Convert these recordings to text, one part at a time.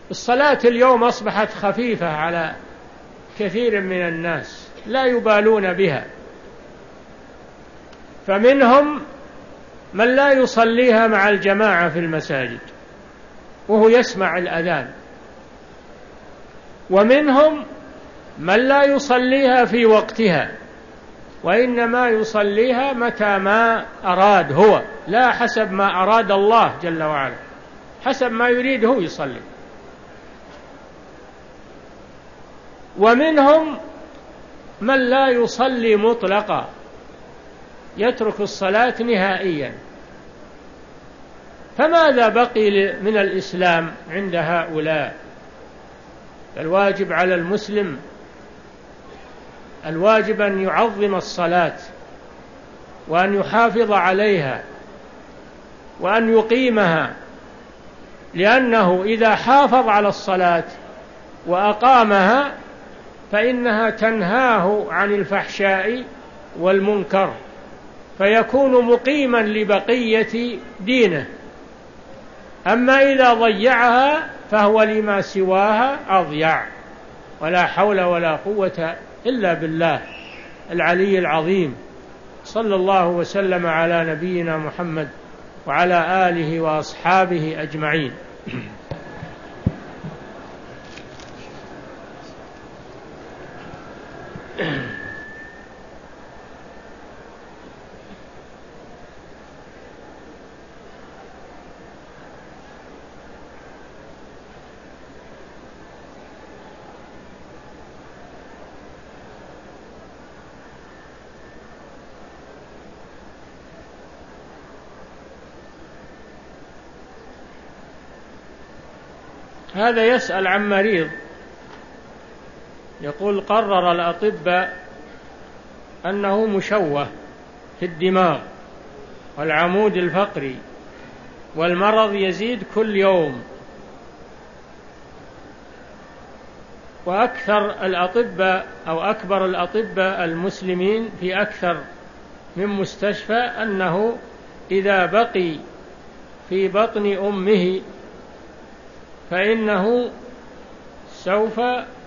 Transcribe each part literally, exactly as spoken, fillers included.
الصلاة اليوم أصبحت خفيفة على كثير من الناس، لا يبالون بها، فمنهم من لا يصليها مع الجماعة في المساجد وهو يسمع الأذان، ومنهم من لا يصليها في وقتها، وإنما يصليها متى ما أراد هو، لا حسب ما أراد الله جل وعلا، حسب ما يريد هو يصلي. ومنهم من لا يصلي مطلقا، يترك الصلاة نهائيا. فماذا بقي من الإسلام عند هؤلاء؟ الواجب على المسلم، الواجب أن يعظم الصلاة وأن يحافظ عليها وأن يقيمها، لأنه إذا حافظ على الصلاة وأقامها فإنها تنهاه عن الفحشاء والمنكر، فيكون مقيما لبقية دينه. أما إذا ضيعها فهو لما سواها أضيع، ولا حول ولا قوة إلا بالله العلي العظيم. صلى الله وسلم على نبينا محمد وعلى آله وأصحابه أجمعين. هذا يسأل عن مريض يقول: قرر الأطباء أنه مشوه في الدماغ والعمود الفقري، والمرض يزيد كل يوم، وأكثر الأطباء أو أكبر الأطباء المسلمين في أكثر من مستشفى أنه إذا بقي في بطن أمه فإنه سوف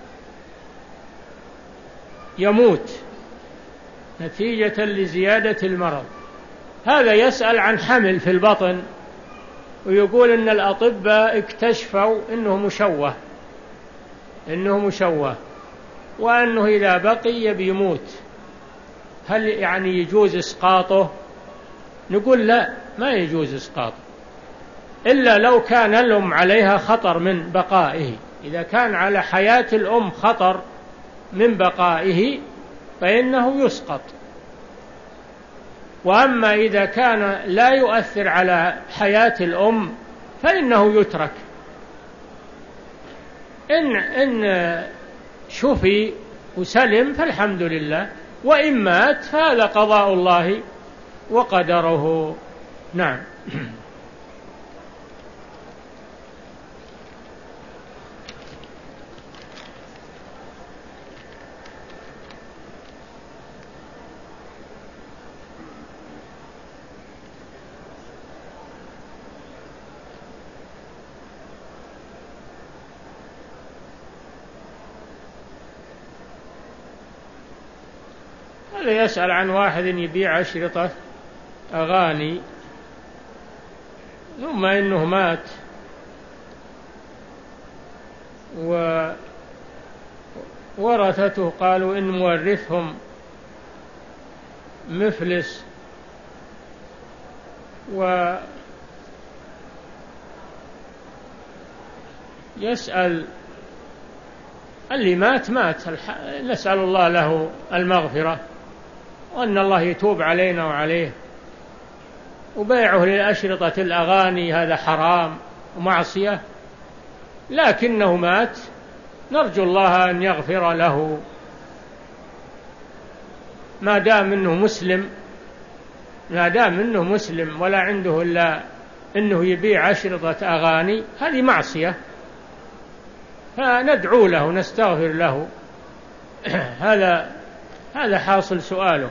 يموت نتيجة لزيادة المرض. هذا يسأل عن حمل في البطن، ويقول إن الأطباء اكتشفوا إنه مشوه إنه مشوه وأنه إذا بقي بيموت. هل يعني يجوز إسقاطه؟ نقول لا، ما يجوز إسقاطه إلا لو كان الأم عليها خطر من بقائه. إذا كان على حياة الأم خطر من بقائه فإنه يسقط. وأما إذا كان لا يؤثر على حياة الأم فإنه يترك. إن, إن شفي وسلم فالحمد لله، وإن مات فهذا قضاء الله وقدره. نعم. هذا يسأل عن واحد يبيع أشرطة أغاني ثم إنه مات وورثته قالوا إن مورثهم مفلس، ويسأل اللي مات مات، نسأل الله له المغفرة وأن الله يتوب علينا وعليه. وبيعه للأشرطة الأغاني هذا حرام ومعصية، لكنه مات، نرجو الله أن يغفر له ما دام إنه مسلم ما دام إنه مسلم ولا عنده إلا إنه يبيع أشرطة أغاني، هذه معصية، فندعو له نستغفر له. هذا هذا حاصل سؤاله.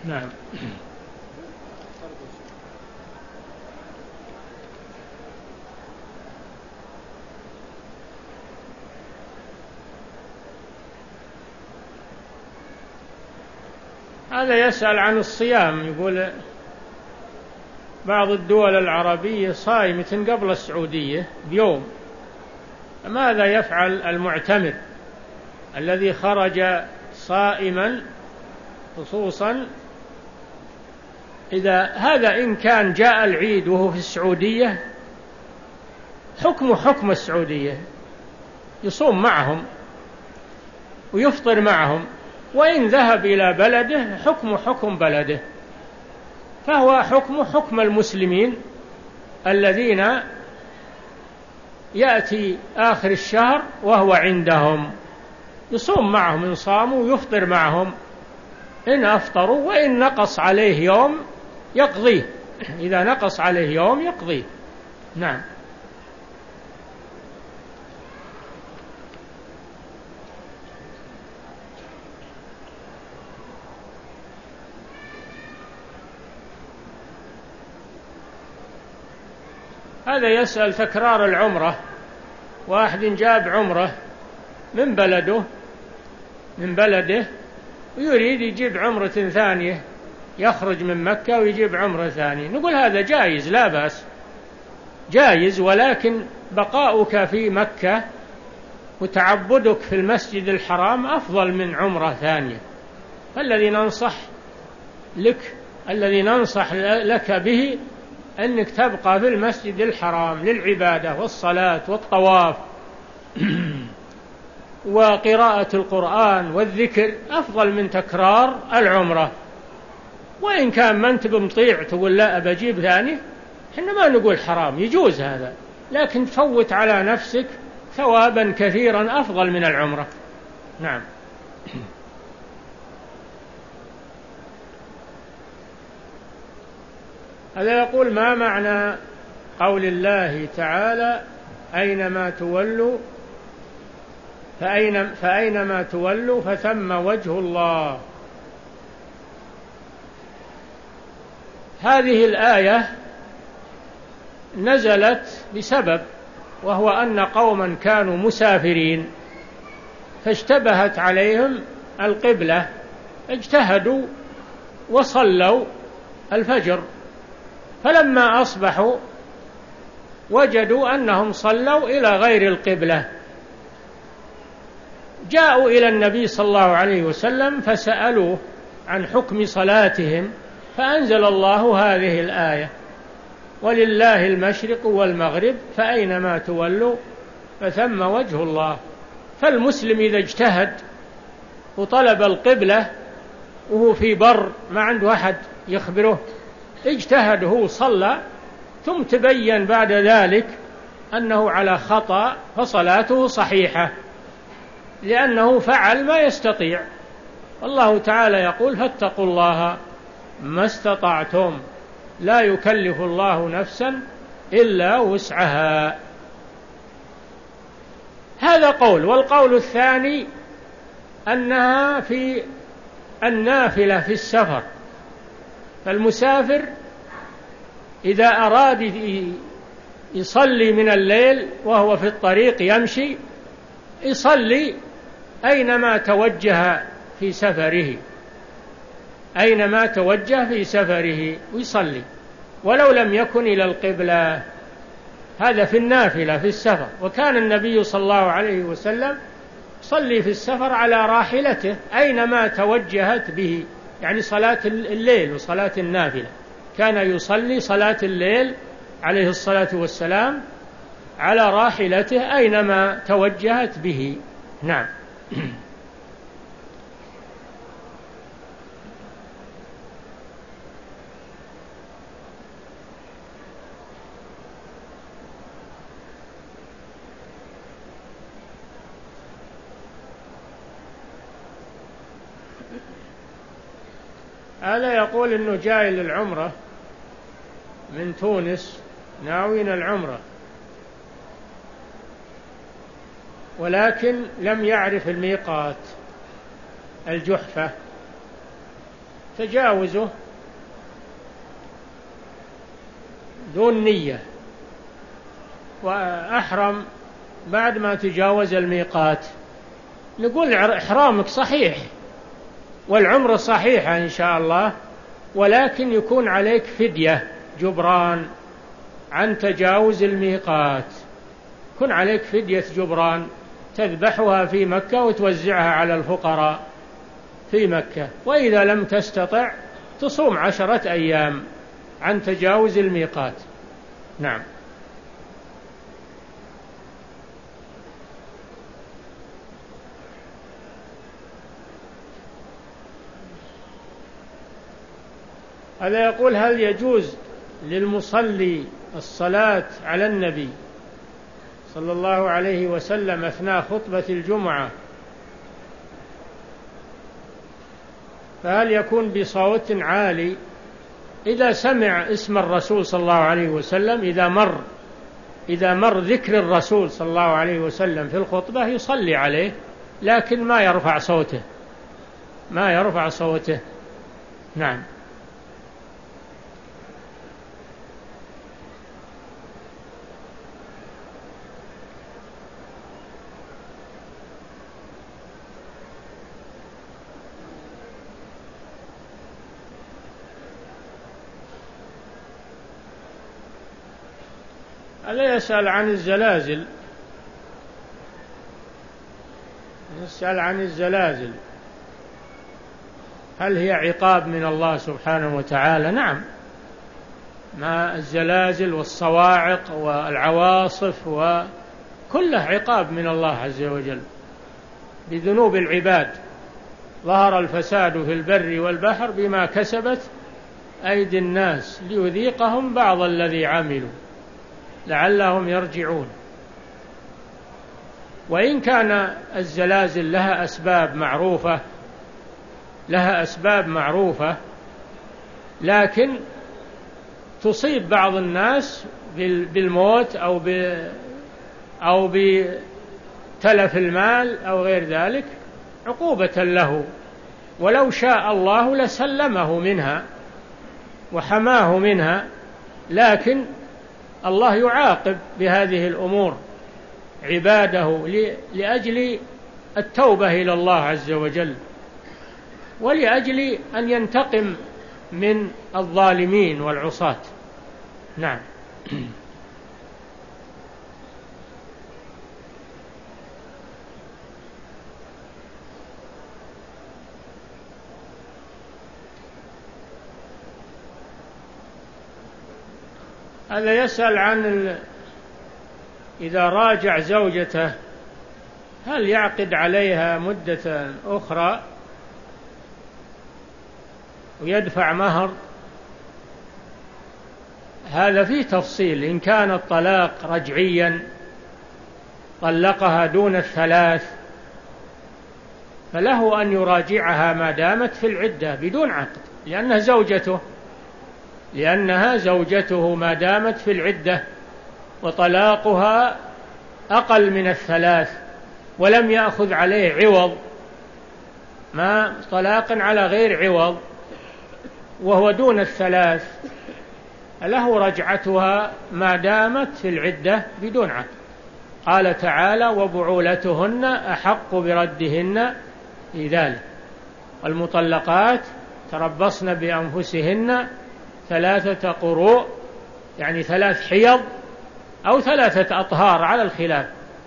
نعم. هذا يسأل عن الصيام، يقول بعض الدول العربية صائمة قبل السعودية بيوم، ماذا يفعل المعتمر الذي خرج صائما، خصوصا إذا هذا إن كان جاء العيد وهو في السعودية حكم حكم السعودية، يصوم معهم ويفطر معهم، وإن ذهب إلى بلده حكم حكم بلده، فهو حكم حكم المسلمين الذين يأتي آخر الشهر وهو عندهم، يصوم معهم إن صاموا ويفطر معهم إن أفطروا، وإن نقص عليه يوم يقضيه، إذا نقص عليه يوم يقضيه. نعم. هذا يسأل تكرار العمرة، واحد جاب عمرة من بلده من بلده ويريد يجيب عمرة ثانية، يخرج من مكة ويجيب عمرة ثانية، نقول هذا جائز لا بأس، جائز، ولكن بقاؤك في مكة وتعبدك في المسجد الحرام أفضل من عمرة ثانية. فالذي ننصح لك الذي ننصح لك به أنك تبقى في المسجد الحرام للعبادة والصلاة والطواف وقراءة القرآن والذكر، أفضل من تكرار العمرة. وإن كان ما أنت بمطيع تقول لا أبجيب ثاني، إحنا ما نقول حرام، يجوز هذا، لكن تفوت على نفسك ثوابا كثيرا أفضل من العمرة. نعم. هذا يقول ما معنى قول الله تعالى أينما تولوا فأين فأينما تولوا فثم وجه الله؟ هذه الآية نزلت بسبب، وهو أن قوما كانوا مسافرين فاشتبهت عليهم القبلة، اجتهدوا وصلوا الفجر، فلما أصبحوا وجدوا أنهم صلوا إلى غير القبلة، جاءوا إلى النبي صلى الله عليه وسلم فسألوه عن حكم صلاتهم، فأنزل الله هذه الآية ولله المشرق والمغرب فأينما تولوا فثم وجه الله. فالمسلم إذا اجتهد وطلب القبلة وهو في بر ما عنده أحد يخبره، اجتهد هو صلى، ثم تبين بعد ذلك أنه على خطأ، فصلاته صحيحة لأنه فعل ما يستطيع. الله تعالى يقول فاتقوا الله ما استطعتم لا يكلف الله نفسا إلا وسعها. هذا قول. والقول الثاني أنها في النافلة في السفر، فالمسافر إذا أراد يصلي من الليل وهو في الطريق يمشي، يصلي أينما توجه في سفره، أينما توجه في سفره ويصلي ولو لم يكن إلى القبلة. هذا في النافلة في السفر. وكان النبي صلى الله عليه وسلم صلي في السفر على راحلته أينما توجهت به، يعني صلاة الليل وصلاة النافلة، كان يصلي صلاة الليل عليه الصلاة والسلام على راحلته أينما توجهت به. نعم. هذا يقول إنه جاي للعمرة من تونس ناوين العمرة، ولكن لم يعرف الميقات الجحفة، تجاوزه دون نية، وأحرم بعد ما تجاوز الميقات، نقول إحرامك صحيح والعمرة صحيحة إن شاء الله، ولكن يكون عليك فدية جبران عن تجاوز الميقات، يكون عليك فدية جبران تذبحها في مكة وتوزعها على الفقراء في مكة. وإذا لم تستطع تصوم عشرة أيام عن تجاوز الميقات. نعم. هذا يقول: هل يجوز للمصلي الصلاة على النبي صلى الله عليه وسلم أثناء خطبة الجمعة، فهل يكون بصوت عالي إذا سمع اسم الرسول صلى الله عليه وسلم؟ إذا مر إذا مر ذكر الرسول صلى الله عليه وسلم في الخطبة يصلي عليه، لكن ما يرفع صوته ما يرفع صوته. نعم. ألا يسأل عن الزلازل يسأل عن الزلازل هل هي عقاب من الله سبحانه وتعالى؟ نعم، ما الزلازل والصواعق والعواصف وكله عقاب من الله عز وجل بذنوب العباد. ظهر الفساد في البر والبحر بما كسبت أيدي الناس ليذيقهم بعض الذي عملوا لعلهم يرجعون. وإن كان الزلازل لها أسباب معروفة لها أسباب معروفة لكن تصيب بعض الناس بالموت أو أو بتلف المال أو غير ذلك عقوبة له، ولو شاء الله لسلمه منها وحماه منها، لكن الله يعاقب بهذه الأمور عباده لأجل التوبة إلى الله عز وجل، ولأجل أن ينتقم من الظالمين والعصاة. نعم. هذا يسأل عن ال... إذا راجع زوجته هل يعقد عليها مدة أخرى ويدفع مهر؟ هذا فيه تفصيل. إن كان الطلاق رجعيا طلقها دون الثلاث فله أن يراجعها ما دامت في العدة بدون عقد، لأنها زوجته لأنها زوجته ما دامت في العدة، وطلاقها أقل من الثلاث ولم يأخذ عليه عوض، ما طلاق على غير عوض وهو دون الثلاث، له رجعتها ما دامت في العدة بدون عقد. قال تعالى: وبعولتهن أحق بردهن في ذلك، المطلقات تربصن بأنفسهن ثلاثة قروء، يعني ثلاث حيض أو ثلاثة أطهار على الخلاف،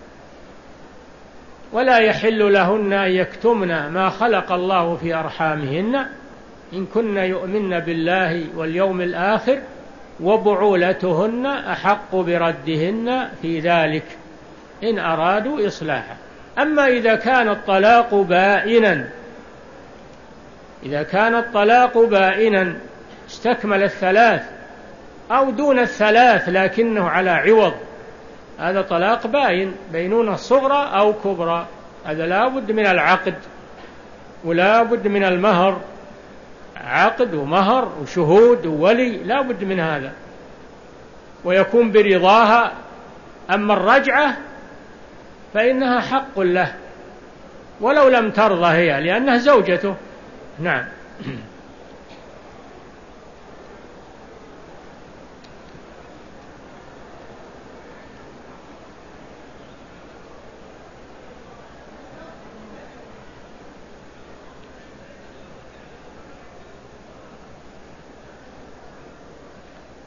ولا يحل لهن أن يكتمن ما خلق الله في أرحامهن إن كن يؤمن بالله واليوم الآخر وبعولتهن أحق بردهن في ذلك إن أرادوا إصلاحا. أما إذا كان الطلاق بائنا إذا كان الطلاق بائنا استكمل الثلاث أو دون الثلاث لكنه على عوض، هذا طلاق باين، بينونة صغرى أو كبرى، هذا لا بد من العقد ولا بد من المهر، عقد ومهر وشهود وولي، لا بد من هذا، ويكون برضاها. أما الرجعة فإنها حق له ولو لم ترضى هي، لأنها زوجته. نعم.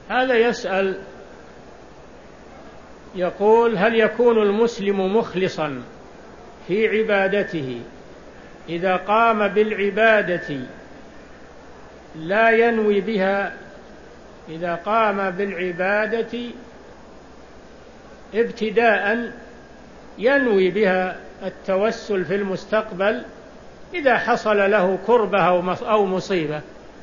هذا يسأل يقول: هل يكون المسلم مخلصا في عبادته إذا قام بالعبادة لا ينوي بها إذا قام بالعبادة ابتداء ينوي بها التوسل في المستقبل إذا حصل له كربة أو مصيبة؟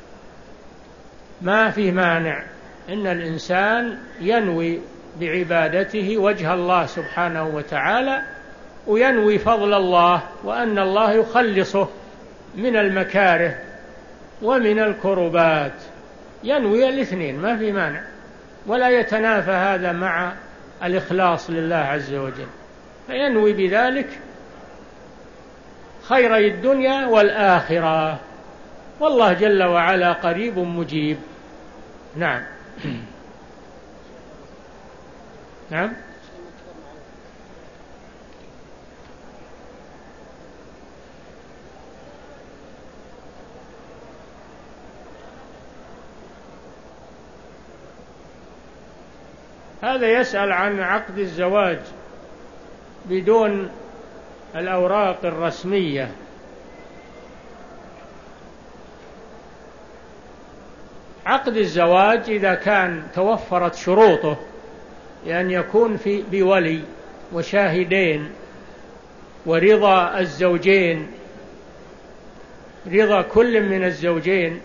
ما في مانع إن الإنسان ينوي بعبادته وجه الله سبحانه وتعالى، وينوي فضل الله وأن الله يخلصه من المكاره ومن الكربات، ينوي الاثنين ما في مانع، ولا يتنافى هذا مع الإخلاص لله عز وجل، فينوي بذلك خيري الدنيا والآخرة، والله جل وعلا قريب مجيب. نعم. نعم. هذا يسأل عن عقد الزواج بدون الأوراق الرسمية. عقد الزواج إذا كان توفرت شروطه، لأن يكون في بولي وشاهدين ورضا الزوجين، رضا كل من الزوجين،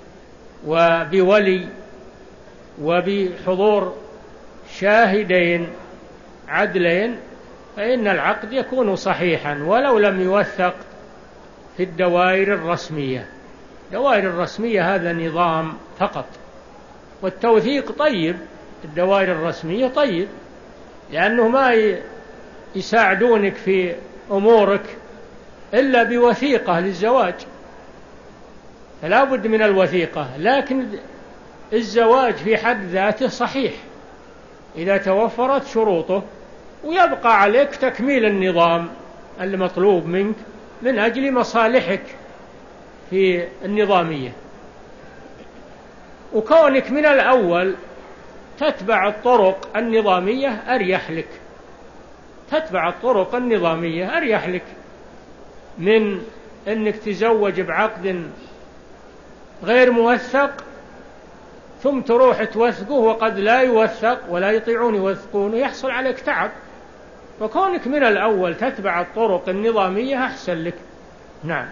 وبولي وبحضور شاهدين عدلين، فإن العقد يكون صحيحا ولو لم يوثق في الدوائر الرسمية. الدوائر الرسمية هذا نظام فقط، والتوثيق طيب، الدوائر الرسمية طيب، لأنه ما يساعدونك في أمورك إلا بوثيقة للزواج، فلا بد من الوثيقة. لكن الزواج في حد ذاته صحيح إذا توفرت شروطه، ويبقى عليك تكميل النظام المطلوب منك من أجل مصالحك في النظامية، وكونك من الأول تتبع الطرق النظامية أريح لك، تتبع الطرق النظامية أريح لك من أنك تزوج بعقد غير موثق ثم تروح توثقه وقد لا يوثق ولا يطيعون يوثقون ويحصل عليك تعب. فكونك من الأول تتبع الطرق النظامية أحسن لك. نعم.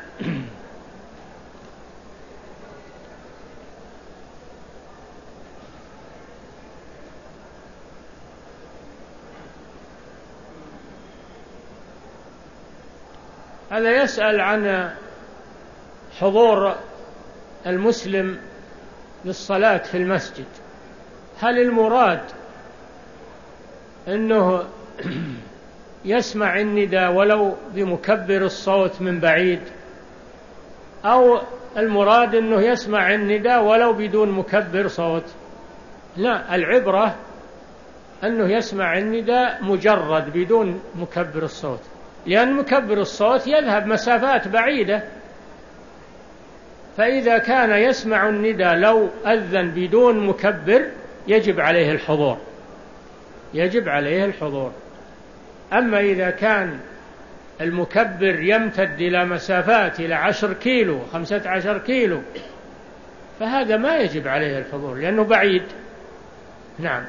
هذا يسأل عن حضور المسلم للصلاة في المسجد. هل المراد أنه يسمع النداء ولو بمكبر الصوت من بعيد، أو المراد أنه يسمع النداء ولو بدون مكبر صوت؟ لا، العبرة أنه يسمع النداء مجرد بدون مكبر الصوت، لأن مكبر الصوت يذهب مسافات بعيدة، فإذا كان يسمع النداء لو أذن بدون مكبر يجب عليه الحضور، يجب عليه الحضور. أما إذا كان المكبر يمتد إلى مسافات إلى عشر كيلو خمسة عشر كيلو فهذا ما يجب عليه الحضور لأنه بعيد. نعم.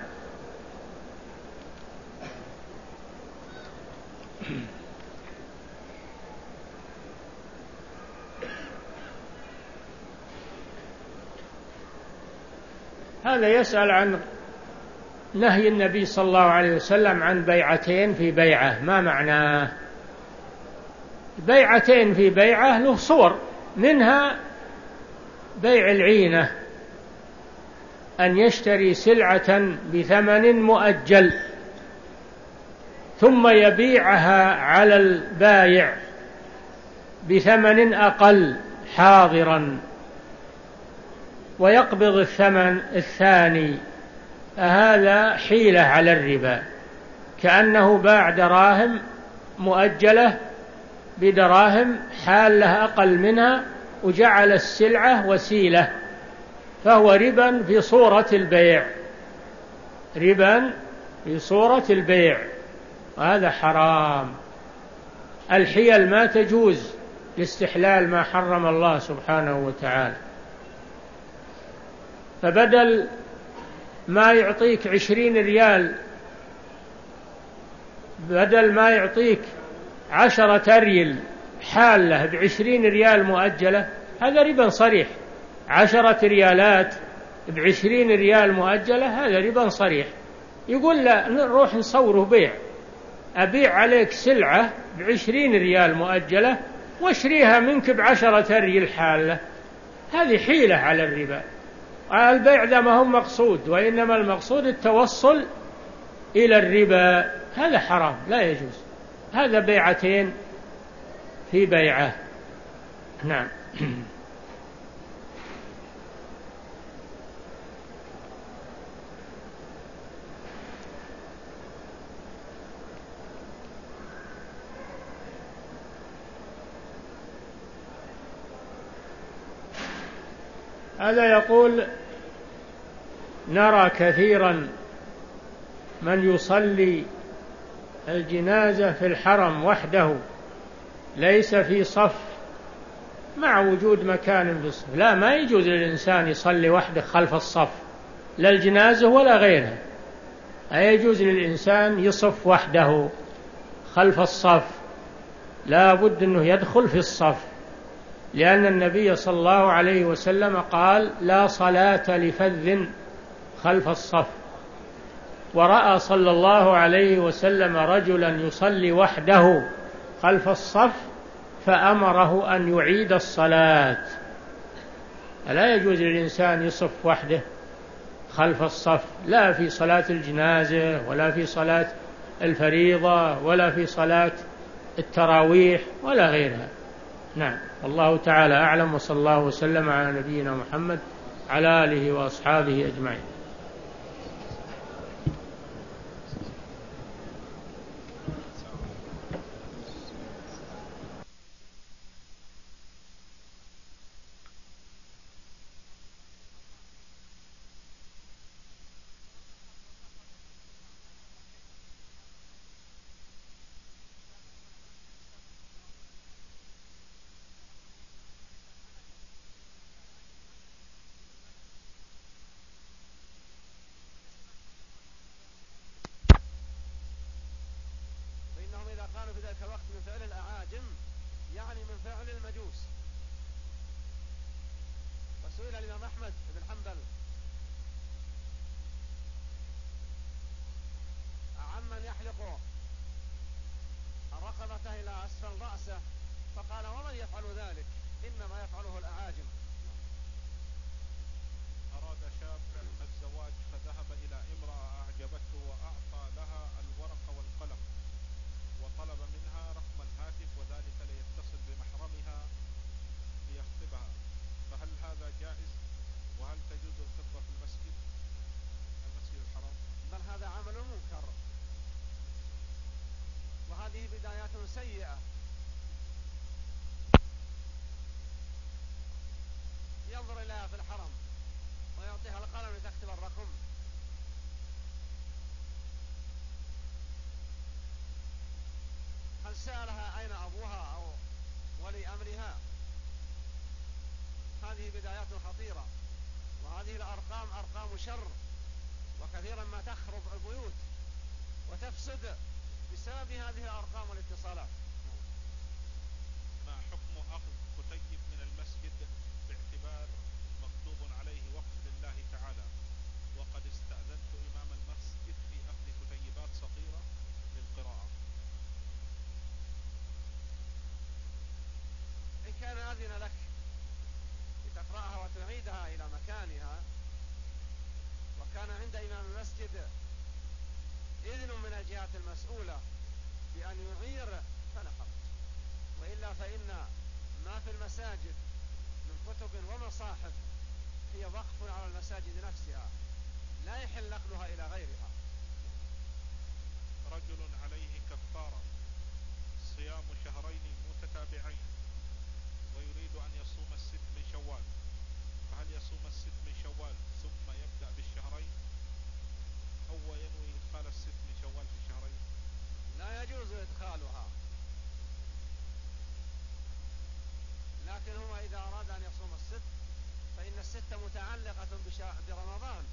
هذا يسأل عن نهي النبي صلى الله عليه وسلم عن بيعتين في بيعة، ما معناه؟ بيعتين في بيعة له صور، منها بيع العينة، أن يشتري سلعة بثمن مؤجل ثم يبيعها على البايع بثمن أقل حاضرا ويقبض الثمن الثاني، فهذا حيلة على الربا، كأنه باع دراهم مؤجلة بدراهم حالة أقل منها وجعل السلعة وسيلة، فهو ربا في صورة البيع ربا في صورة البيع، وهذا حرام. الحيل ما تجوز لاستحلال ما حرم الله سبحانه وتعالى. فبدل ما يعطيك عشرين ريال، بدل ما يعطيك عشرة ريال حالة بعشرين ريال مؤجلة، هذا ربا صريح. عشرة ريالات بعشرين ريال مؤجلة، هذا ربا صريح. يقول لا، نروح نصوره بيع، أبيع عليك سلعة بعشرين ريال مؤجلة واشريها منك بعشرة ريال حالة. هذه حيلة على الربا. البيع ذا ما هو مقصود، وإنما المقصود التوصل إلى الربا. هذا حرام، لا يجوز. هذا بيعتين في بيعة. نعم. هذا يقول: نرى كثيرا من يصلي الجنازة في الحرم وحده ليس في صف مع وجود مكان في الصف. لا، ما يجوز للإنسان يصلي وحده خلف الصف، لا الجنازة ولا غيرها. لا يجوز للإنسان يصف وحده خلف الصف، لا بد أنه يدخل في الصف، لأن النبي صلى الله عليه وسلم قال: لا صلاة لفذ خلف الصف. ورأى صلى الله عليه وسلم رجلا يصلي وحده خلف الصف فأمره أن يعيد الصلاة. لا يجوز للإنسان يصف وحده خلف الصف، لا في صلاة الجنازة ولا في صلاة الفريضة ولا في صلاة التراويح ولا غيرها. نعم، والله تعالى أعلم، وصلى الله وسلم على نبينا محمد على آله وأصحابه أجمعين. كانوا في ذلك الوقت من فعل الأعاجم، يعني من فعل المجوس. وسئل الإمام أحمد بن حنبل عمن يحلق رقبته إلى أسفل رأسه، فقال: ومن يفعل ذلك؟ إنما يفعله الأعاجم. أراد شاب الزواج فذهب إلى امرأة أعجبته وأعطى لها الورق والقلم، وطلب منها رقم الهاتف، وذلك ليتصل بمحرمها ليخطبها، فهل هذا جائز؟ وهل تجوز الخطبة في المسجد المسجد الحرام؟ بل هذا عمل منكر، وهذه بدايات سيئة. ينظر إليها في الحرم ويعطيها القلم لتكتب الرقم. هل سألها أين أبوها أو ولي أمرها؟ هذه بدايات خطيرة، وهذه الأرقام أرقام شر، وكثيرا ما تخرب البيوت وتفسد بسبب هذه الأرقام والاتصالات. ما حكم أخذ كتيب من المسجد باعتبار مكتوب عليه وقف لله تعالى، وقد استأذنت إمام المسجد في أخذ كتيبات صغيرة للقراءة؟ إن كان أذن لك لتقرأها وتعيدها إلى مكانها، وكان عند إمام المسجد إذن من الجهات المسؤولة بأن يعير فلا حرج، وإلا فإن ما في المساجد من كتب ومصاحف هي وقف على المساجد نفسها، لا يحل نقلها إلى غيرها. رجل عليه كفارة صيام شهرين متتابعين ويريد أن يصوم الست من شوال، فهل يصوم الست من شوال ثم يبدأ بالشهرين أو لكن هو إذا أراد أن يصوم الست فإن الست متعلقة برمضان،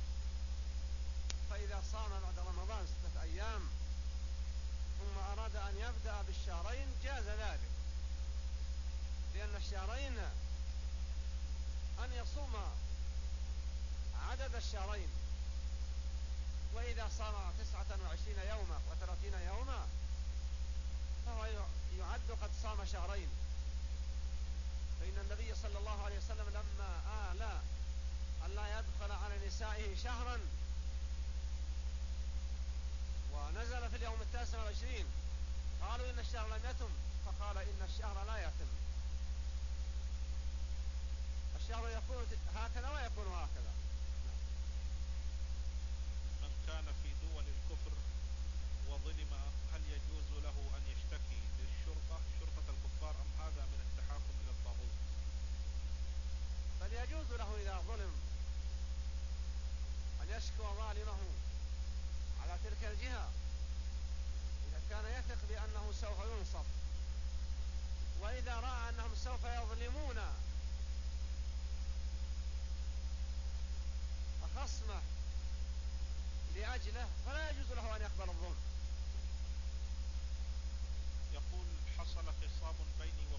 فإذا صام بعد رمضان ستة أيام ثم أراد أن يبدأ بالشهرين جاز ذلك، لأن الشهرين أن يصوم عدد الشهرين، وإذا صام تسعة وعشرين يوما وثلاثين يوما فهو يعد قد صام شهرين. فإن النبي صلى الله عليه وسلم لما آل أن لا يدخل على نسائه شهرا ونزل في اليوم التاسع والعشرين قالوا إن الشهر لم يتم، فقال إن الشهر لا يتم، الشهر يكون هكذا ويكون هكذا. من كان في دول الكفر وظلم هل يجوز له أن يشتكي للشرطة شرطة الكفار أم هذا من التحاكم إلى الطاغوت؟ بل يجوز له إذا ظلم أن يشكو ظالمه على تلك الجهة إذا كان يثق بأنه سوف ينصف، وإذا رأى أنهم سوف يظلمون خصمه لأجله فلا يجوز له أن يقبل الظلم. يقول حصل خصام بيني